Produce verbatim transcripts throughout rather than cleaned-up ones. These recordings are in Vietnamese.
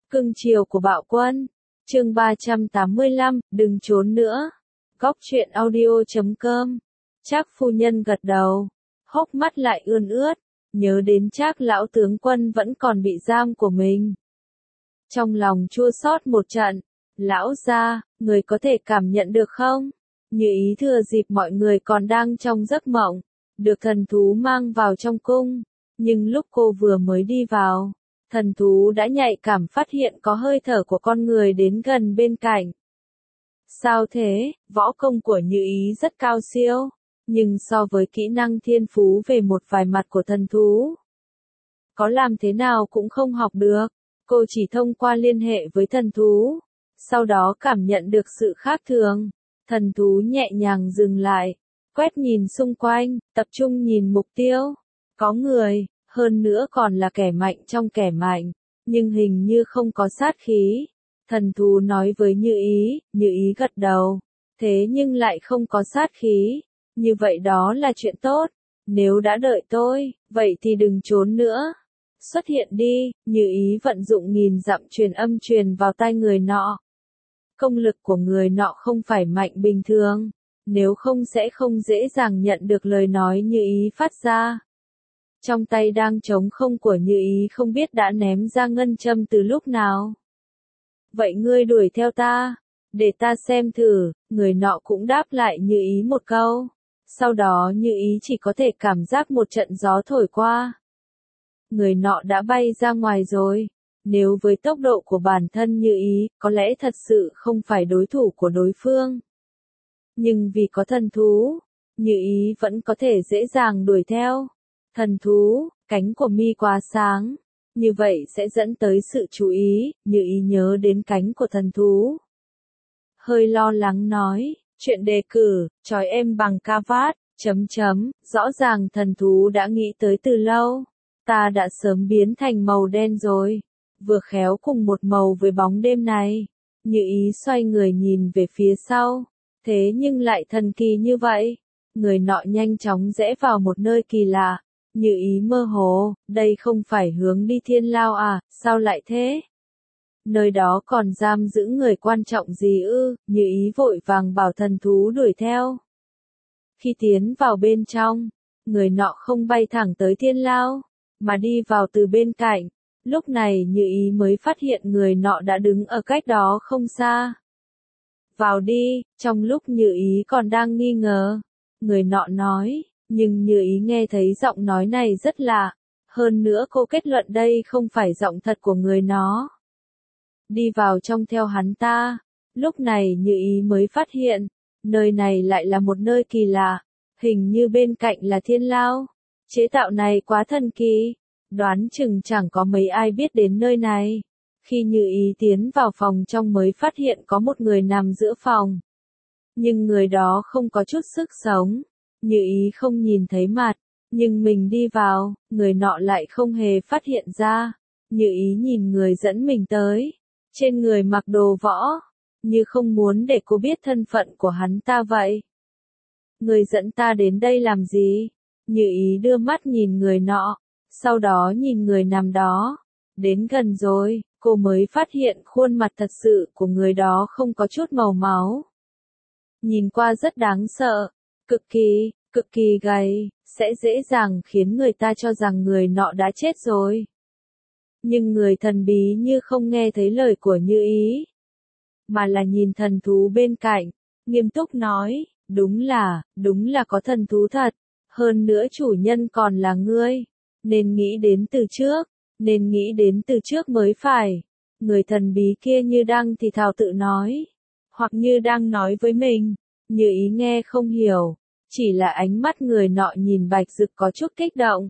Cưng chiều của bạo quân. Chương ba trăm tám mươi lăm, đừng trốn nữa. Góc truyện audio chấm com. Trác phu nhân gật đầu, hốc mắt lại ươn ướt, nhớ đến Trác lão tướng quân vẫn còn bị giam của mình. Trong lòng chua xót một trận, lão gia, người có thể cảm nhận được không? Như ý thừa dịp mọi người còn đang trong giấc mộng, được thần thú mang vào trong cung, nhưng lúc cô vừa mới đi vào, thần thú đã nhạy cảm phát hiện có hơi thở của con người đến gần bên cạnh. Sao thế? Võ công của Như ý rất cao siêu, nhưng so với kỹ năng thiên phú về một vài mặt của thần thú, có làm thế nào cũng không học được. Cô chỉ thông qua liên hệ với thần thú, sau đó cảm nhận được sự khác thường. Thần thú nhẹ nhàng dừng lại, quét nhìn xung quanh, tập trung nhìn mục tiêu. Có người, hơn nữa còn là kẻ mạnh trong kẻ mạnh, nhưng hình như không có sát khí. Thần thú nói với Như ý, Như ý gật đầu, thế nhưng lại không có sát khí. Như vậy đó là chuyện tốt, nếu đã đợi tôi, vậy thì đừng trốn nữa. Xuất hiện đi. Như ý vận dụng nghìn dặm truyền âm truyền vào tai người nọ. Công lực của người nọ không phải mạnh bình thường, nếu không sẽ không dễ dàng nhận được lời nói Như ý phát ra. Trong tay đang trống không của Như ý không biết đã ném ra ngân châm từ lúc nào. Vậy ngươi đuổi theo ta, để ta xem thử. Người nọ cũng đáp lại Như ý một câu. Sau đó Như ý chỉ có thể cảm giác một trận gió thổi qua. Người nọ đã bay ra ngoài rồi. Nếu với tốc độ của bản thân Như ý, có lẽ thật sự không phải đối thủ của đối phương. Nhưng vì có thần thú, Như ý vẫn có thể dễ dàng đuổi theo. Thần thú, cánh của mi quá sáng, như vậy sẽ dẫn tới sự chú ý. Như ý nhớ đến cánh của thần thú, hơi lo lắng nói, chuyện đề cử, trói em bằng ca vát, chấm chấm, rõ ràng thần thú đã nghĩ tới từ lâu. Ta đã sớm biến thành màu đen rồi, vừa khéo cùng một màu với bóng đêm này. Như ý xoay người nhìn về phía sau, thế nhưng lại thần kỳ như vậy. Người nọ nhanh chóng rẽ vào một nơi kỳ lạ. Như ý mơ hồ, đây không phải hướng đi Thiên Lao à, sao lại thế? Nơi đó còn giam giữ người quan trọng gì ư? Như ý vội vàng bảo thần thú đuổi theo. Khi tiến vào bên trong, người nọ không bay thẳng tới Thiên Lao, mà đi vào từ bên cạnh. Lúc này Như ý mới phát hiện người nọ đã đứng ở cách đó không xa. Vào đi. Trong lúc Như ý còn đang nghi ngờ, người nọ nói, nhưng Như ý nghe thấy giọng nói này rất lạ. Hơn nữa cô kết luận đây không phải giọng thật của người nó. Đi vào trong theo hắn ta. Lúc này Như ý mới phát hiện, nơi này lại là một nơi kỳ lạ. Hình như bên cạnh là Thiên Lao. Chế tạo này quá thần kỳ, đoán chừng chẳng có mấy ai biết đến nơi này. Khi Như ý tiến vào phòng trong mới phát hiện có một người nằm giữa phòng. Nhưng người đó không có chút sức sống. Như ý không nhìn thấy mặt, nhưng mình đi vào, người nọ lại không hề phát hiện ra. Như ý nhìn người dẫn mình tới, trên người mặc đồ võ, như không muốn để cô biết thân phận của hắn ta vậy. Người dẫn ta đến đây làm gì? Như ý đưa mắt nhìn người nọ, sau đó nhìn người nằm đó. Đến gần rồi, cô mới phát hiện khuôn mặt thật sự của người đó không có chút màu máu. Nhìn qua rất đáng sợ, cực kỳ, cực kỳ gầy, sẽ dễ dàng khiến người ta cho rằng người nọ đã chết rồi. Nhưng người thần bí như không nghe thấy lời của Như ý, mà là nhìn thần thú bên cạnh, nghiêm túc nói, đúng là, đúng là có thần thú thật. Hơn nữa chủ nhân còn là ngươi, nên nghĩ đến từ trước, nên nghĩ đến từ trước mới phải. Người thần bí kia như đang thì thào tự nói, hoặc như đang nói với mình. Như ý nghe không hiểu, chỉ là ánh mắt người nọ nhìn Bạch Dực có chút kích động.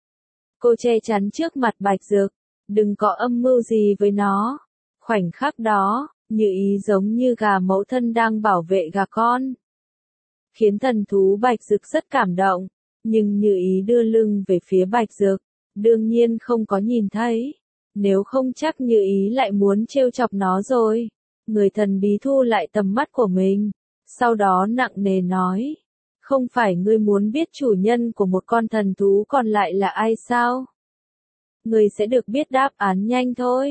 Cô che chắn trước mặt Bạch Dực, đừng có âm mưu gì với nó. Khoảnh khắc đó, Như ý giống như gà mẫu thân đang bảo vệ gà con, khiến thần thú Bạch Dực rất cảm động. Nhưng Như ý đưa lưng về phía Bạch Dực, đương nhiên không có nhìn thấy. Nếu không chắc Như ý lại muốn trêu chọc nó rồi. Người thần bí thu lại tầm mắt của mình, sau đó nặng nề nói, không phải ngươi muốn biết chủ nhân của một con thần thú còn lại là ai sao? Ngươi sẽ được biết đáp án nhanh thôi.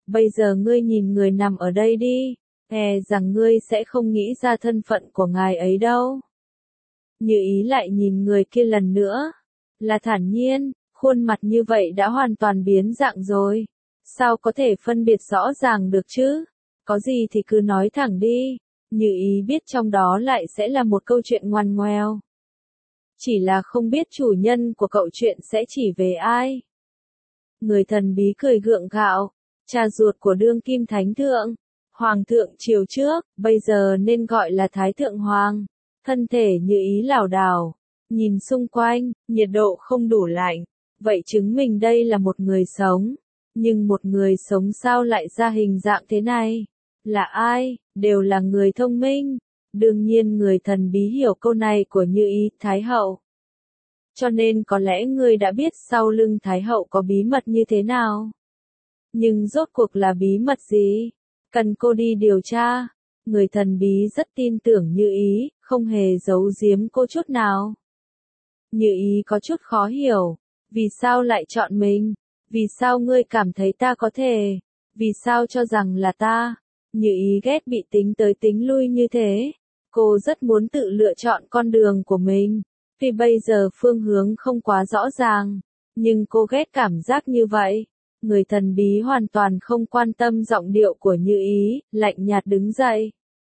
bây giờ ngươi nhìn người nằm ở đây đi, e rằng ngươi sẽ không nghĩ ra thân phận của ngài ấy đâu. Như Ý lại nhìn người kia lần nữa, là thản nhiên, khuôn mặt như vậy đã hoàn toàn biến dạng rồi. Sao có thể phân biệt rõ ràng được chứ? Có gì thì cứ nói thẳng đi. Như Ý biết trong đó lại sẽ là một câu chuyện ngoằn ngoèo. Chỉ là không biết chủ nhân của cậu chuyện sẽ chỉ về ai. Người thần bí cười gượng gạo, cha ruột của đương kim thánh thượng, hoàng thượng triều trước, bây giờ nên gọi là thái thượng hoàng. Thân thể Như Ý lảo đảo, nhìn xung quanh, nhiệt độ không đủ lạnh, vậy chứng minh đây là một người sống. Nhưng một người sống sao lại ra hình dạng thế này? Là ai? Đều là người thông minh. Đương nhiên người thần bí hiểu câu này của Như Ý, Thái hậu. Cho nên có lẽ ngươi đã biết sau lưng Thái hậu có bí mật như thế nào. Nhưng rốt cuộc là bí mật gì? Cần cô đi điều tra. Người thần bí rất tin tưởng Như Ý, không hề giấu giếm cô chút nào. Như Ý có chút khó hiểu. Vì sao lại chọn mình? Vì sao ngươi cảm thấy ta có thể? Vì sao cho rằng là ta? Như Ý ghét bị tính tới tính lui như thế. Cô rất muốn tự lựa chọn con đường của mình. Tuy bây giờ phương hướng không quá rõ ràng, nhưng cô ghét cảm giác như vậy. Người thần bí hoàn toàn không quan tâm giọng điệu của Như Ý, lạnh nhạt đứng dậy.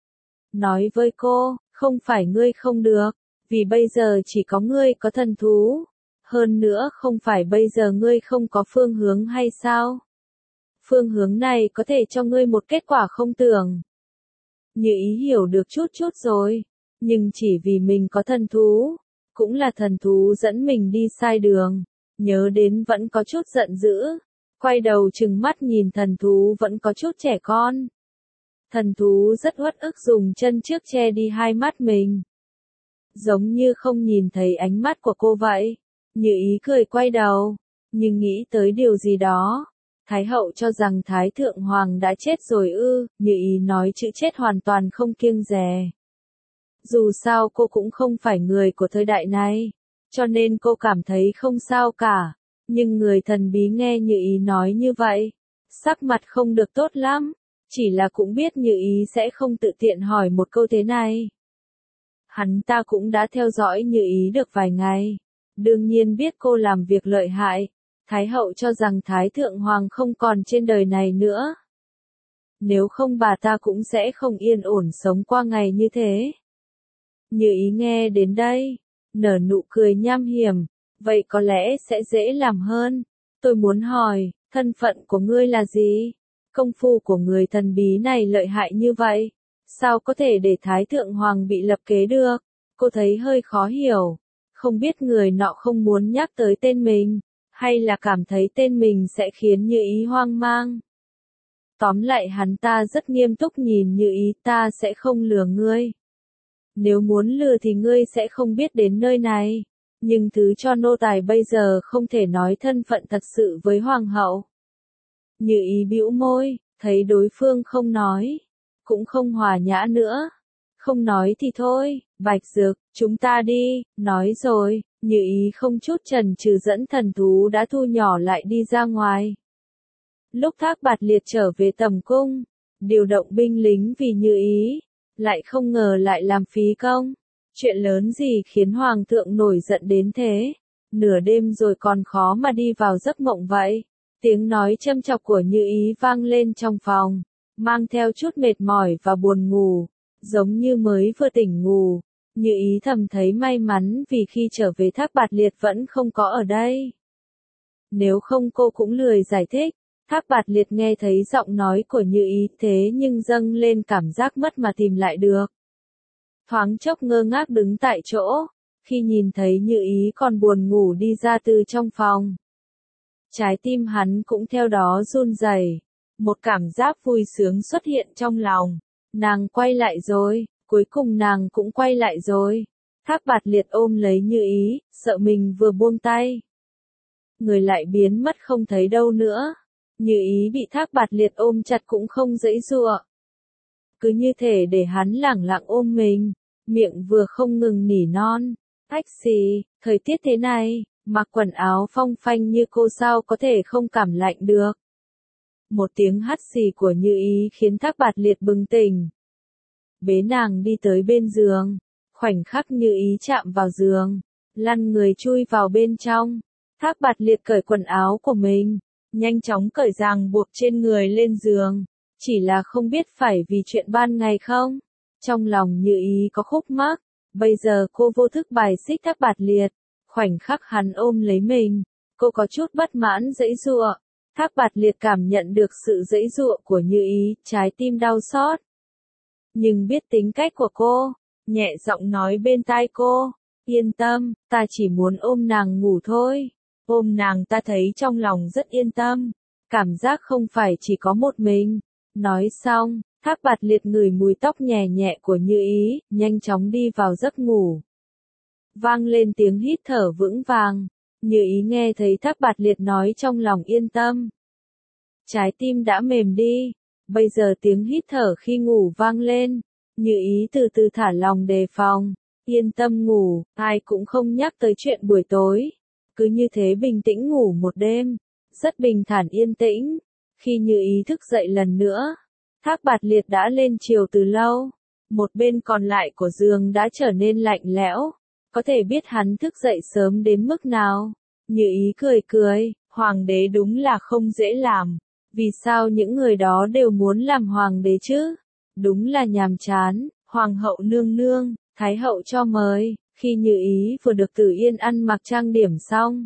Nói với cô, không phải ngươi không được, vì bây giờ chỉ có ngươi có thần thú. Hơn nữa không phải bây giờ ngươi không có phương hướng hay sao? Phương hướng này có thể cho ngươi một kết quả không tưởng. Như Ý hiểu được chút chút rồi, nhưng chỉ vì mình có thần thú, cũng là thần thú dẫn mình đi sai đường, nhớ đến vẫn có chút giận dữ, quay đầu trừng mắt nhìn thần thú vẫn có chút trẻ con. Thần thú rất uất ức dùng chân trước che đi hai mắt mình. Giống như không nhìn thấy ánh mắt của cô vậy. Như Ý cười quay đầu, nhưng nghĩ tới điều gì đó. Thái hậu cho rằng Thái thượng hoàng đã chết rồi ư, Như Ý nói chữ chết hoàn toàn không kiêng dè. Dù sao cô cũng không phải người của thời đại này, cho nên cô cảm thấy không sao cả. Nhưng người thần bí nghe Như Ý nói như vậy, sắc mặt không được tốt lắm, chỉ là cũng biết Như Ý sẽ không tự tiện hỏi một câu thế này. Hắn ta cũng đã theo dõi Như Ý được vài ngày, đương nhiên biết cô làm việc lợi hại. Thái hậu cho rằng Thái thượng hoàng không còn trên đời này nữa. Nếu không bà ta cũng sẽ không yên ổn sống qua ngày như thế. Như Ý nghe đến đây, nở nụ cười nham hiểm, vậy có lẽ sẽ dễ làm hơn. Tôi muốn hỏi, thân phận của ngươi là gì? Công phu của người thần bí này lợi hại như vậy, sao có thể để Thái thượng hoàng bị lập kế được? Cô thấy hơi khó hiểu, không biết người nọ không muốn nhắc tới tên mình, hay là cảm thấy tên mình sẽ khiến Như Ý hoang mang. Tóm lại hắn ta rất nghiêm túc nhìn Như Ý, ta sẽ không lừa ngươi. Nếu muốn lừa thì ngươi sẽ không biết đến nơi này, nhưng thứ cho nô tài bây giờ không thể nói thân phận thật sự với hoàng hậu. Như Ý bĩu môi, thấy đối phương không nói, cũng không hòa nhã nữa. Không nói thì thôi, Bạch Dược, chúng ta đi, nói rồi, Như Ý không chút chần chừ dẫn thần thú đã thu nhỏ lại đi ra ngoài. Lúc Thác Bạt Liệt trở về tầm cung, điều động binh lính vì Như Ý, lại không ngờ lại làm phí công. Chuyện lớn gì khiến hoàng thượng nổi giận đến thế? Nửa đêm rồi còn khó mà đi vào giấc mộng vậy. Tiếng nói châm chọc của Như Ý vang lên trong phòng, mang theo chút mệt mỏi và buồn ngủ, giống như mới vừa tỉnh ngủ. Như Ý thầm thấy may mắn vì khi trở về Thác Bạt Liệt vẫn không có ở đây. Nếu không cô cũng lười giải thích. Thác Bạt Liệt nghe thấy giọng nói của Như Ý thế nhưng dâng lên cảm giác mất mà tìm lại được. Thoáng chốc ngơ ngác đứng tại chỗ, khi nhìn thấy Như Ý còn buồn ngủ đi ra từ trong phòng. Trái tim hắn cũng theo đó run rẩy, một cảm giác vui sướng xuất hiện trong lòng. Nàng quay lại rồi, cuối cùng nàng cũng quay lại rồi. Thác Bạt Liệt ôm lấy Như Ý, sợ mình vừa buông tay, người lại biến mất không thấy đâu nữa. Như Ý bị Thác Bạt Liệt ôm chặt cũng không giãy giụa. Cứ như thể để hắn lẳng lặng ôm mình, miệng vừa không ngừng nỉ non. Ách xì, thời tiết thế này, mặc quần áo phong phanh như cô sao có thể không cảm lạnh được. Một tiếng hắt xì của Như Ý khiến Thác Bạt Liệt bừng tỉnh. Bế nàng đi tới bên giường, khoảnh khắc Như Ý chạm vào giường, lăn người chui vào bên trong. Thác Bạt Liệt cởi quần áo của mình, nhanh chóng cởi ràng buộc trên người lên giường, chỉ là không biết phải vì chuyện ban ngày không. Trong lòng Như Ý có khúc mắc, bây giờ cô vô thức bài xích Thác Bạt Liệt, khoảnh khắc hắn ôm lấy mình, cô có chút bất mãn giãy giụa. Thác Bạt Liệt cảm nhận được sự giãy giụa của Như Ý, trái tim đau xót. Nhưng biết tính cách của cô, nhẹ giọng nói bên tai cô, yên tâm, ta chỉ muốn ôm nàng ngủ thôi. Ôm nàng ta thấy trong lòng rất yên tâm, cảm giác không phải chỉ có một mình. Nói xong, Thác Bạt Liệt ngửi mùi tóc nhẹ nhẹ của Như Ý, nhanh chóng đi vào giấc ngủ. Vang lên tiếng hít thở vững vàng, Như Ý nghe thấy Thác Bạt Liệt nói trong lòng yên tâm. Trái tim đã mềm đi, bây giờ tiếng hít thở khi ngủ vang lên, Như Ý từ từ thả lòng đề phòng, yên tâm ngủ, ai cũng không nhắc tới chuyện buổi tối. Cứ như thế bình tĩnh ngủ một đêm, rất bình thản yên tĩnh. Khi Như Ý thức dậy lần nữa, Thác Bạt Liệt đã lên chiều từ lâu, một bên còn lại của giường đã trở nên lạnh lẽo, có thể biết hắn thức dậy sớm đến mức nào. Như Ý cười cười, hoàng đế đúng là không dễ làm, vì sao những người đó đều muốn làm hoàng đế chứ? Đúng là nhàm chán. Hoàng hậu nương nương, thái hậu cho mời. Khi Như Ý vừa được Tử Yên ăn mặc trang điểm xong,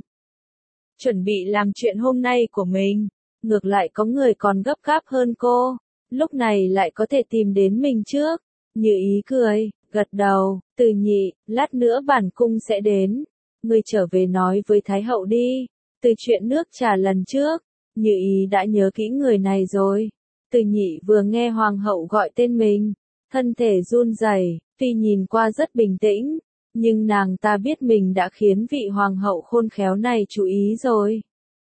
chuẩn bị làm chuyện hôm nay của mình, ngược lại có người còn gấp gáp hơn cô, lúc này lại có thể tìm đến mình trước. Như Ý cười, gật đầu, Từ nhị, lát nữa bản cung sẽ đến, ngươi trở về nói với thái hậu đi. Từ chuyện nước trà lần trước, Như Ý đã nhớ kỹ người này rồi. Từ nhị vừa nghe hoàng hậu gọi tên mình, thân thể run rẩy, tuy nhìn qua rất bình tĩnh, nhưng nàng ta biết mình đã khiến vị hoàng hậu khôn khéo này chú ý rồi.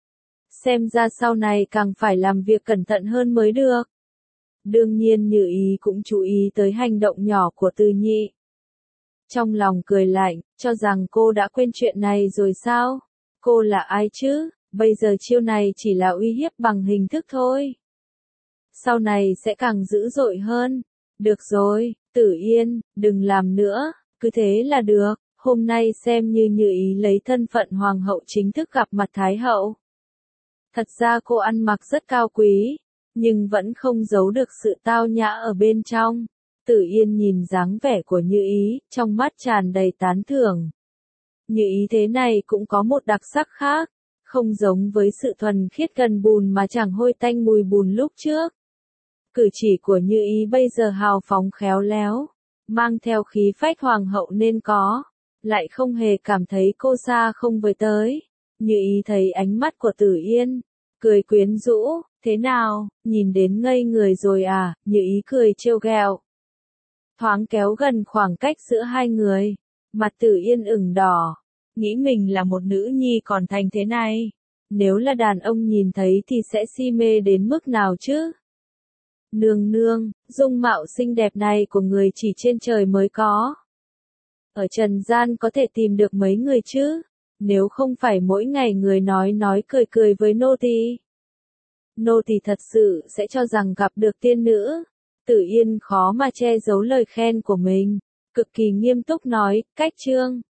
Xem ra sau này càng phải làm việc cẩn thận hơn mới được. Đương nhiên Như Ý cũng chú ý tới hành động nhỏ của Từ nhị. Trong lòng cười lạnh, cho rằng cô đã quên chuyện này rồi sao? Cô là ai chứ? Bây giờ chiêu này chỉ là uy hiếp bằng hình thức thôi. Sau này sẽ càng dữ dội hơn. Được rồi, Tử Yên, đừng làm nữa, cứ thế là được. Hôm nay xem như Như Ý lấy thân phận hoàng hậu chính thức gặp mặt thái hậu. Thật ra cô ăn mặc rất cao quý, nhưng vẫn không giấu được sự tao nhã ở bên trong. Tử Yên nhìn dáng vẻ của Như Ý, trong mắt tràn đầy tán thưởng. Như Ý thế này cũng có một đặc sắc khác, không giống với sự thuần khiết gần bùn mà chẳng hôi tanh mùi bùn lúc trước. Cử chỉ của Như Ý bây giờ hào phóng khéo léo, mang theo khí phách hoàng hậu nên có, lại không hề cảm thấy cô xa không với tới. Như Ý thấy ánh mắt của Tử Yên, cười quyến rũ, thế nào, nhìn đến ngây người rồi à? Như Ý cười trêu ghẹo, thoáng kéo gần khoảng cách giữa hai người, mặt Tử Yên ửng đỏ, nghĩ mình là một nữ nhi còn thành thế này, nếu là đàn ông nhìn thấy thì sẽ si mê đến mức nào chứ? Nương nương, dung mạo xinh đẹp này của người chỉ trên trời mới có. Ở trần gian có thể tìm được mấy người chứ? Nếu không phải mỗi ngày người nói nói cười cười với nô tỳ, nô tỳ thật sự sẽ cho rằng gặp được tiên nữ. Tử Yên khó mà che giấu lời khen của mình, cực kỳ nghiêm túc nói, cách chương.